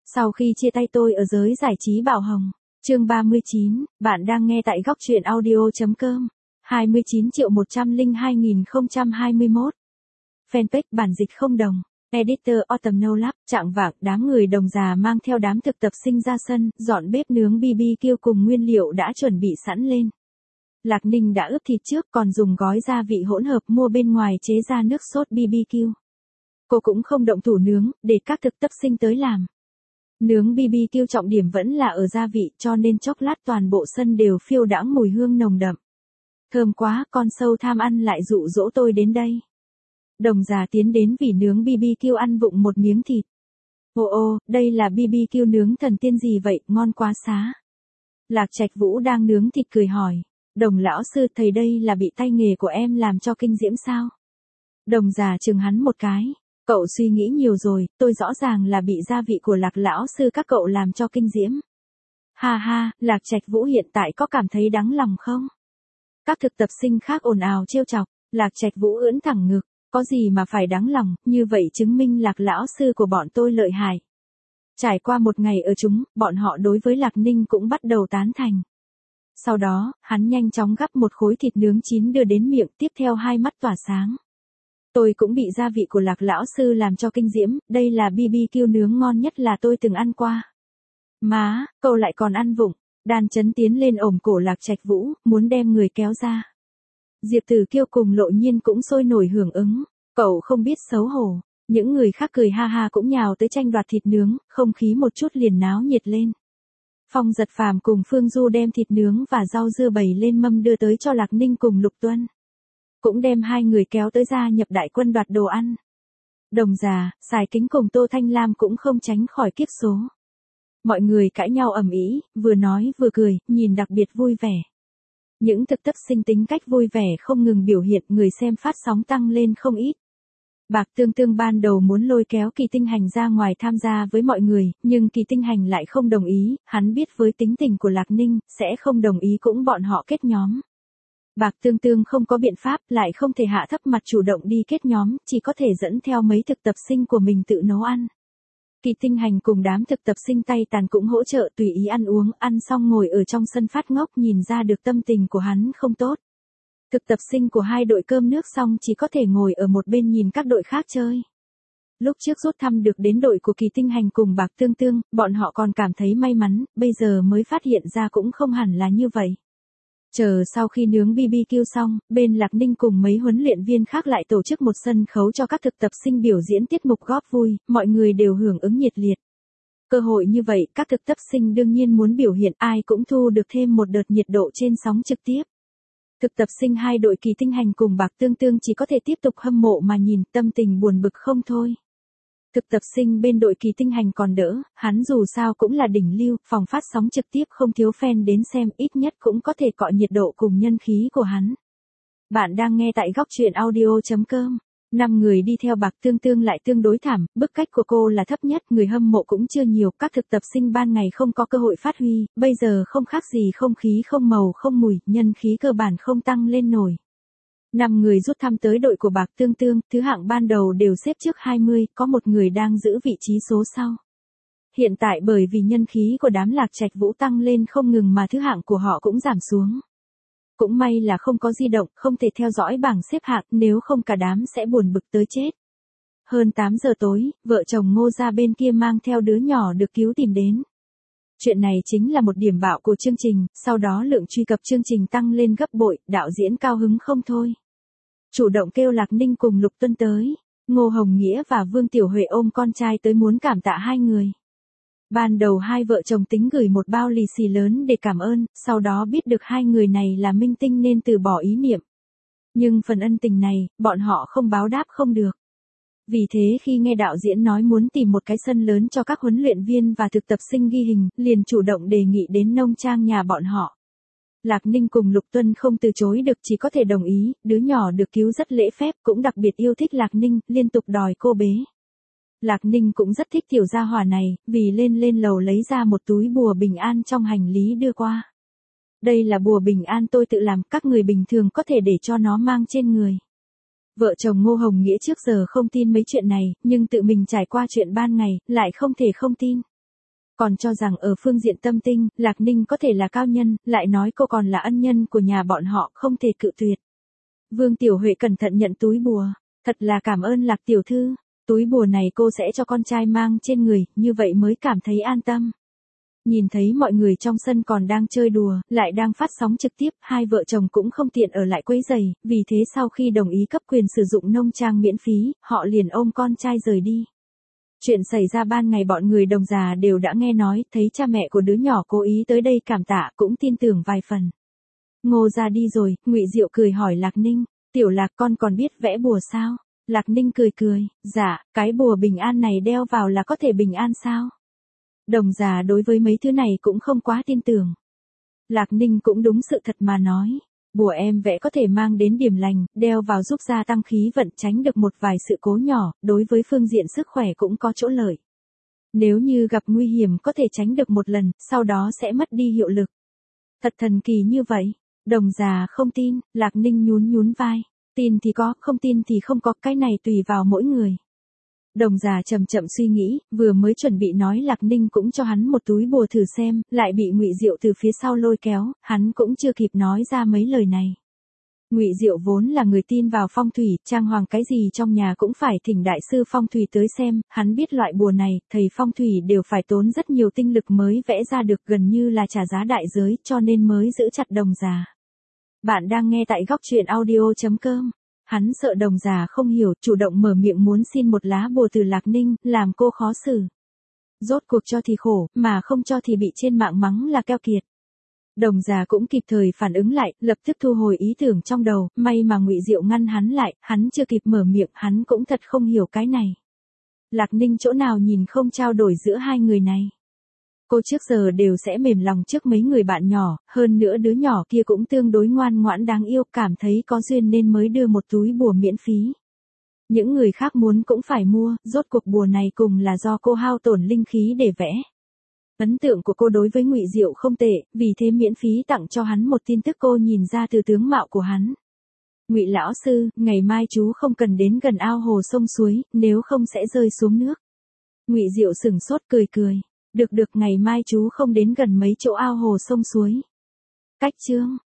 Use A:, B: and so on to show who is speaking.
A: Sau khi chia tay tôi ở giới giải trí Bảo Hồng. Chương 39, bạn đang nghe tại góc truyện audio.com. 29.102.021. Fanpage bản dịch không đồng. Editor Autumn No Lab. Trạng vạng, đám người Đồng Già mang theo đám thực tập sinh ra sân, dọn bếp nướng BBQ cùng nguyên liệu đã chuẩn bị sẵn lên. Lạc Ninh đã ướp thịt trước, còn dùng gói gia vị hỗn hợp mua bên ngoài chế ra nước sốt BBQ. Cô cũng không động thủ nướng, để các thực tập sinh tới làm. Nướng BBQ trọng điểm vẫn là ở gia vị, cho nên chốc lát toàn bộ sân đều phiêu đãng mùi hương nồng đậm. Thơm quá, con sâu tham ăn lại dụ dỗ tôi đến đây. Đồng Già tiến đến vỉ nướng BBQ ăn vụng một miếng thịt. Ô, đây là BBQ nướng thần tiên gì vậy, ngon quá xá. Lạc Trạch Vũ đang nướng thịt cười hỏi. Đồng lão sư, thầy đây là bị tay nghề của em làm cho kinh diễm sao? Đồng Già chừng hắn một cái. Cậu suy nghĩ nhiều rồi, tôi rõ ràng là bị gia vị của Lạc lão sư các cậu làm cho kinh diễm. Ha ha, Lạc Trạch Vũ hiện tại có cảm thấy đáng lòng không? Các thực tập sinh khác ồn ào trêu chọc, Lạc Trạch Vũ ưỡn thẳng ngực, có gì mà phải đáng lòng, như vậy chứng minh Lạc lão sư của bọn tôi lợi hại. Trải qua một ngày ở chúng, bọn họ đối với Lạc Ninh cũng bắt đầu tán thành. Sau đó, hắn nhanh chóng gắp một khối thịt nướng chín đưa đến miệng, tiếp theo hai mắt tỏa sáng. Tôi cũng bị gia vị của Lạc lão sư làm cho kinh diễm, đây là BBQ nướng ngon nhất là tôi từng ăn qua. Má, cậu lại còn ăn vụng. Đan Chấn tiến lên ôm cổ Lạc Trạch Vũ, muốn đem người kéo ra. Diệp Tử Kiêu cùng Lộ Nhiên cũng sôi nổi hưởng ứng, cậu không biết xấu hổ. Những người khác cười ha ha cũng nhào tới tranh đoạt thịt nướng, không khí một chút liền náo nhiệt lên. Phong Giật Phàm cùng Phương Du đem thịt nướng và rau dưa bày lên mâm đưa tới cho Lạc Ninh cùng Lục Tuân. Cũng đem hai người kéo tới gia nhập đại quân đoạt đồ ăn. Đồng Già, Sài Kính cùng Tô Thanh Lam cũng không tránh khỏi kiếp số. Mọi người cãi nhau ầm ĩ, vừa nói vừa cười, nhìn đặc biệt vui vẻ. Những thực tập sinh tính cách vui vẻ không ngừng biểu hiện, người xem phát sóng tăng lên không ít. Bạc Tương Tương ban đầu muốn lôi kéo Kỳ Tinh Hành ra ngoài tham gia với mọi người, nhưng Kỳ Tinh Hành lại không đồng ý, hắn biết với tính tình của Lạc Ninh, sẽ không đồng ý cũng bọn họ kết nhóm. Bạc Tương Tương không có biện pháp, lại không thể hạ thấp mặt chủ động đi kết nhóm, chỉ có thể dẫn theo mấy thực tập sinh của mình tự nấu ăn. Kỳ Tinh Hành cùng đám thực tập sinh tay tàn cũng hỗ trợ tùy ý ăn uống, ăn xong ngồi ở trong sân phát ngốc, nhìn ra được tâm tình của hắn không tốt. Thực tập sinh của hai đội cơm nước xong chỉ có thể ngồi ở một bên nhìn các đội khác chơi. Lúc trước rút thăm được đến đội của Kỳ Tinh Hành cùng Bạc Tương Tương, bọn họ còn cảm thấy may mắn, bây giờ mới phát hiện ra cũng không hẳn là như vậy. Chờ sau khi nướng BBQ xong, bên Lạc Ninh cùng mấy huấn luyện viên khác lại tổ chức một sân khấu cho các thực tập sinh biểu diễn tiết mục góp vui, mọi người đều hưởng ứng nhiệt liệt. Cơ hội như vậy, các thực tập sinh đương nhiên muốn biểu hiện, ai cũng thu được thêm một đợt nhiệt độ trên sóng trực tiếp. Thực tập sinh hai đội Kỳ Tinh Hành cùng Bạc Tương Tương chỉ có thể tiếp tục hâm mộ mà nhìn, tâm tình buồn bực không thôi. Thực tập sinh bên đội Kỳ Tinh Hành còn đỡ, hắn dù sao cũng là đỉnh lưu, phòng phát sóng trực tiếp không thiếu fan đến xem, ít nhất cũng có thể cọ nhiệt độ cùng nhân khí của hắn. Bạn đang nghe tại góc truyện audio.com. 5 người đi theo Bạc Tương Tương lại tương đối thảm, bức cách của cô là thấp nhất, người hâm mộ cũng chưa nhiều, các thực tập sinh ban ngày không có cơ hội phát huy, bây giờ không khác gì không khí không màu không mùi, nhân khí cơ bản không tăng lên nổi. 5 người rút thăm tới đội của Bạc Tương Tương, thứ hạng ban đầu đều xếp trước 20, có một người đang giữ vị trí số sau. Hiện tại bởi vì nhân khí của đám Lạc Trạch Vũ tăng lên không ngừng mà thứ hạng của họ cũng giảm xuống. Cũng may là không có di động, không thể theo dõi bảng xếp hạng, nếu không cả đám sẽ buồn bực tới chết. Hơn 8 giờ tối, vợ chồng Ngô Gia bên kia mang theo đứa nhỏ được cứu tìm đến. Chuyện này chính là một điểm bạo của chương trình, sau đó lượng truy cập chương trình tăng lên gấp bội, đạo diễn cao hứng không thôi. Chủ động kêu Lạc Ninh cùng Lục Tuân tới, Ngô Hồng Nghĩa và Vương Tiểu Huệ ôm con trai tới muốn cảm tạ hai người. Ban đầu hai vợ chồng tính gửi một bao lì xì lớn để cảm ơn, sau đó biết được hai người này là minh tinh nên từ bỏ ý niệm. Nhưng phần ân tình này, bọn họ không báo đáp không được. Vì thế khi nghe đạo diễn nói muốn tìm một cái sân lớn cho các huấn luyện viên và thực tập sinh ghi hình, liền chủ động đề nghị đến nông trang nhà bọn họ. Lạc Ninh cùng Lục Tuân không từ chối được, chỉ có thể đồng ý, đứa nhỏ được cứu rất lễ phép, cũng đặc biệt yêu thích Lạc Ninh, liên tục đòi cô bế. Lạc Ninh cũng rất thích tiểu gia hỏa này, vì lên lầu lấy ra một túi bùa bình an trong hành lý đưa qua. Đây là bùa bình an tôi tự làm, các người bình thường có thể để cho nó mang trên người. Vợ chồng Ngô Hồng Nghĩa trước giờ không tin mấy chuyện này, nhưng tự mình trải qua chuyện ban ngày, lại không thể không tin. Còn cho rằng ở phương diện tâm tinh, Lạc Ninh có thể là cao nhân, lại nói cô còn là ân nhân của nhà bọn họ, không thể cự tuyệt. Vương Tiểu Huệ cẩn thận nhận túi bùa, thật là cảm ơn Lạc tiểu thư, túi bùa này cô sẽ cho con trai mang trên người, như vậy mới cảm thấy an tâm. Nhìn thấy mọi người trong sân còn đang chơi đùa, lại đang phát sóng trực tiếp, hai vợ chồng cũng không tiện ở lại quấy rầy, vì thế sau khi đồng ý cấp quyền sử dụng nông trang miễn phí, họ liền ôm con trai rời đi. Chuyện xảy ra ban ngày bọn người Đồng già đều đã nghe nói, thấy cha mẹ của đứa nhỏ cố ý tới đây cảm tạ, cũng tin tưởng vài phần. Ngô ra đi rồi, Ngụy Diệu cười hỏi Lạc Ninh, tiểu Lạc con còn biết vẽ bùa sao? Lạc Ninh cười cười, dạ, cái bùa bình an này đeo vào là có thể bình an sao? Đồng già đối với mấy thứ này cũng không quá tin tưởng. Lạc Ninh cũng đúng sự thật mà nói, bùa em vẽ có thể mang đến điểm lành, đeo vào giúp gia tăng khí vận, tránh được một vài sự cố nhỏ, đối với phương diện sức khỏe cũng có chỗ lợi. Nếu như gặp nguy hiểm có thể tránh được một lần, sau đó sẽ mất đi hiệu lực. Thật thần kỳ như vậy. Đồng già không tin, Lạc Ninh nhún nhún vai. Tin thì có, không tin thì không có, cái này tùy vào mỗi người. Đồng già chậm chậm suy nghĩ, vừa mới chuẩn bị nói Lạc Ninh cũng cho hắn một túi bùa thử xem, lại bị Ngụy Diệu từ phía sau lôi kéo, hắn cũng chưa kịp nói ra mấy lời này. Ngụy Diệu vốn là người tin vào phong thủy, trang hoàng cái gì trong nhà cũng phải thỉnh đại sư phong thủy tới xem, hắn biết loại bùa này, thầy phong thủy đều phải tốn rất nhiều tinh lực mới vẽ ra được, gần như là trả giá đại giới, cho nên mới giữ chặt Đồng già. Bạn đang nghe tại góc truyện audio.com. Hắn sợ Đồng già không hiểu, chủ động mở miệng muốn xin một lá bùa từ Lạc Ninh, làm cô khó xử. Rốt cuộc cho thì khổ, mà không cho thì bị trên mạng mắng là keo kiệt. Đồng già cũng kịp thời phản ứng lại, lập tức thu hồi ý tưởng trong đầu, may mà Ngụy Diệu ngăn hắn lại, hắn chưa kịp mở miệng, hắn cũng thật không hiểu cái này. Lạc Ninh chỗ nào nhìn không trao đổi giữa hai người này. Cô trước giờ đều sẽ mềm lòng trước mấy người bạn nhỏ, hơn nữa đứa nhỏ kia cũng tương đối ngoan ngoãn đáng yêu, cảm thấy có duyên nên mới đưa một túi bùa miễn phí. Những người khác muốn cũng phải mua, rốt cuộc bùa này cùng là do cô hao tổn linh khí để vẽ. Ấn tượng của cô đối với Ngụy Diệu không tệ, vì thế miễn phí tặng cho hắn một tin tức cô nhìn ra từ tướng mạo của hắn. Ngụy lão sư, ngày mai chú không cần đến gần ao hồ sông suối, nếu không sẽ rơi xuống nước. Ngụy Diệu sửng sốt cười cười. Được được, ngày mai chú không đến gần mấy chỗ ao hồ sông suối. Cách chương.